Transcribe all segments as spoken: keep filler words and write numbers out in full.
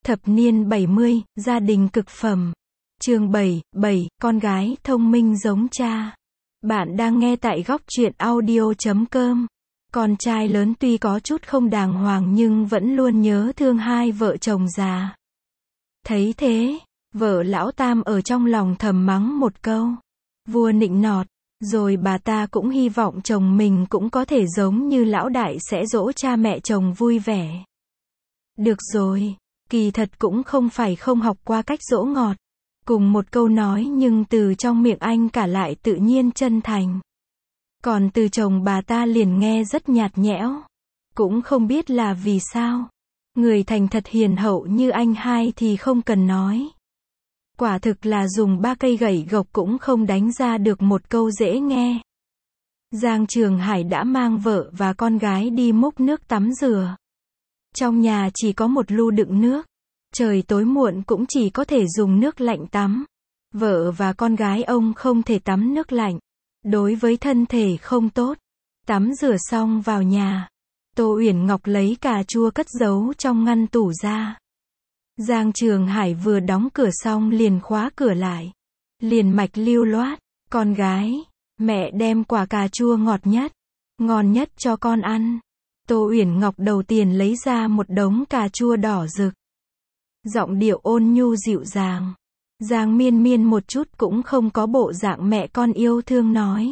Thập niên bảy mươi, gia đình cực phẩm. Chương bảy, bảy, con gái thông minh giống cha. Bạn đang nghe tại góc truyện audio chấm com. Con trai lớn tuy có chút không đàng hoàng nhưng vẫn luôn nhớ thương hai vợ chồng già. Thấy thế, vợ lão Tam ở trong lòng thầm mắng một câu. Vua nịnh nọt, rồi bà ta cũng hy vọng chồng mình cũng có thể giống như lão đại sẽ dỗ cha mẹ chồng vui vẻ. Được rồi, kỳ thật cũng không phải không học qua cách dỗ ngọt. Cùng một câu nói nhưng từ trong miệng anh cả lại tự nhiên chân thành. Còn từ chồng bà ta liền nghe rất nhạt nhẽo. Cũng không biết là vì sao. Người thành thật hiền hậu như anh hai thì không cần nói. Quả thực là dùng ba cây gậy gộc cũng không đánh ra được một câu dễ nghe. Giang Trường Hải đã mang vợ và con gái đi múc nước tắm rửa. Trong nhà chỉ có một lu đựng nước. Trời tối muộn cũng chỉ có thể dùng nước lạnh tắm. Vợ và con gái ông không thể tắm nước lạnh. Đối với thân thể không tốt. Tắm rửa xong vào nhà. Tô Uyển Ngọc lấy cà chua cất giấu trong ngăn tủ ra. Giang Trường Hải vừa đóng cửa xong liền khóa cửa lại. Liền mạch lưu loát. Con gái, mẹ đem quả cà chua ngọt nhất, ngon nhất cho con ăn. Tô Uyển Ngọc đầu tiên lấy ra một đống cà chua đỏ rực. Giọng điệu ôn nhu dịu dàng. Giang Miên Miên một chút cũng không có bộ dạng mẹ con yêu thương nói.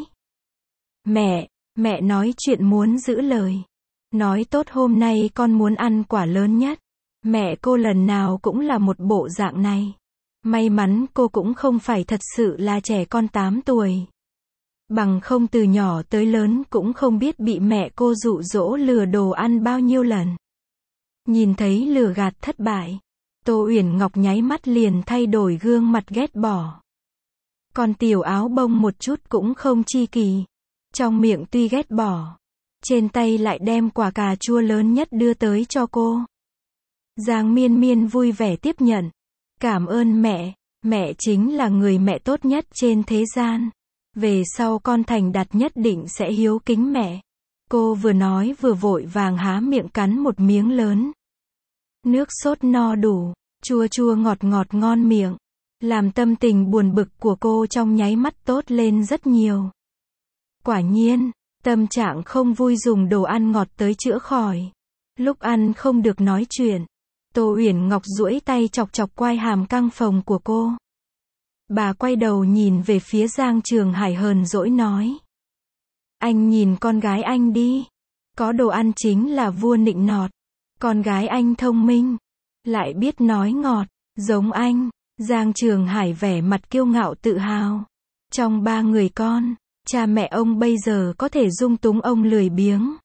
Mẹ, mẹ nói chuyện muốn giữ lời. Nói tốt hôm nay con muốn ăn quả lớn nhất. Mẹ cô lần nào cũng là một bộ dạng này. May mắn cô cũng không phải thật sự là trẻ con tám tuổi. Bằng không từ nhỏ tới lớn cũng không biết bị mẹ cô dụ dỗ lừa đồ ăn bao nhiêu lần. Nhìn thấy lừa gạt thất bại. Tô Uyển Ngọc nháy mắt liền thay đổi gương mặt ghét bỏ. Con tiểu áo bông một chút cũng không chi kỳ. Trong miệng tuy ghét bỏ. Trên tay lại đem quả cà chua lớn nhất đưa tới cho cô. Giang Miên Miên vui vẻ tiếp nhận. Cảm ơn mẹ, mẹ chính là người mẹ tốt nhất trên thế gian. Về sau con thành đạt nhất định sẽ hiếu kính mẹ. Cô vừa nói vừa vội vàng há miệng cắn một miếng lớn. Nước sốt no đủ, chua chua ngọt ngọt ngon miệng. Làm tâm tình buồn bực của cô trong nháy mắt tốt lên rất nhiều. Quả nhiên, tâm trạng không vui dùng đồ ăn ngọt tới chữa khỏi. Lúc ăn không được nói chuyện. Tô Uyển Ngọc duỗi tay chọc chọc quai hàm căng phồng của cô. Bà quay đầu nhìn về phía Giang Trường Hải hờn dỗi nói. Anh nhìn con gái anh đi. Có đồ ăn chính là vua nịnh nọt. Con gái anh thông minh. Lại biết nói ngọt. Giống anh. Giang Trường Hải vẻ mặt kiêu ngạo tự hào. Trong ba người con, cha mẹ ông bây giờ có thể dung túng ông lười biếng.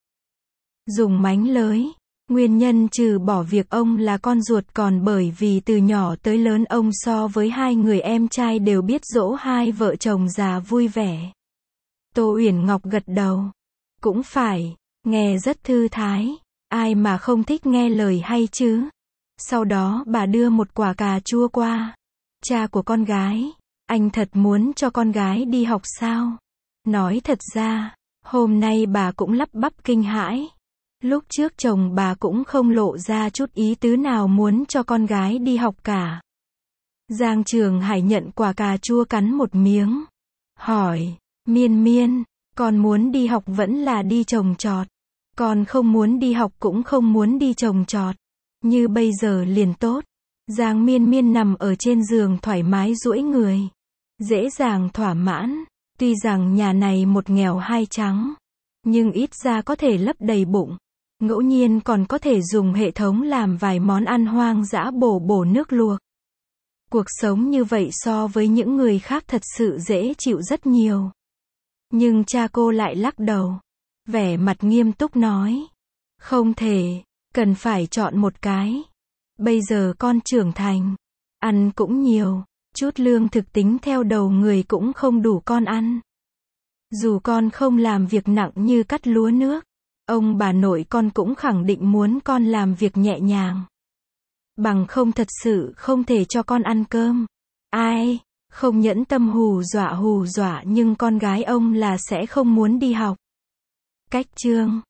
Dùng mánh lới. Nguyên nhân trừ bỏ việc ông là con ruột còn bởi vì từ nhỏ tới lớn ông so với hai người em trai đều biết dỗ hai vợ chồng già vui vẻ. Tô Uyển Ngọc gật đầu. Cũng phải, nghe rất thư thái. Ai mà không thích nghe lời hay chứ. Sau đó bà đưa một quả cà chua qua. Cha của con gái, anh thật muốn cho con gái đi học sao? Nói thật ra, hôm nay bà cũng lắp bắp kinh hãi. Lúc trước chồng bà cũng không lộ ra chút ý tứ nào muốn cho con gái đi học cả. Giang Trường Hải nhận quả cà chua cắn một miếng. Hỏi, Miên Miên, con muốn đi học vẫn là đi trồng trọt? Con không muốn đi học cũng không muốn đi trồng trọt. Như bây giờ liền tốt. Giang Miên Miên nằm ở trên giường thoải mái duỗi người. Dễ dàng thỏa mãn. Tuy rằng nhà này một nghèo hai trắng. Nhưng ít ra có thể lấp đầy bụng. Ngẫu nhiên còn có thể dùng hệ thống làm vài món ăn hoang dã bổ bổ nước luộc. Cuộc sống như vậy so với những người khác thật sự dễ chịu rất nhiều. Nhưng cha cô lại lắc đầu. Vẻ mặt nghiêm túc nói. Không thể, cần phải chọn một cái. Bây giờ con trưởng thành. Ăn cũng nhiều. Chút lương thực tính theo đầu người cũng không đủ con ăn. Dù con không làm việc nặng như cắt lúa nước. Ông bà nội con cũng khẳng định muốn con làm việc nhẹ nhàng. Bằng không thật sự không thể cho con ăn cơm. Ai, không nhẫn tâm hù dọa hù dọa nhưng con gái ông là sẽ không muốn đi học. Cách chương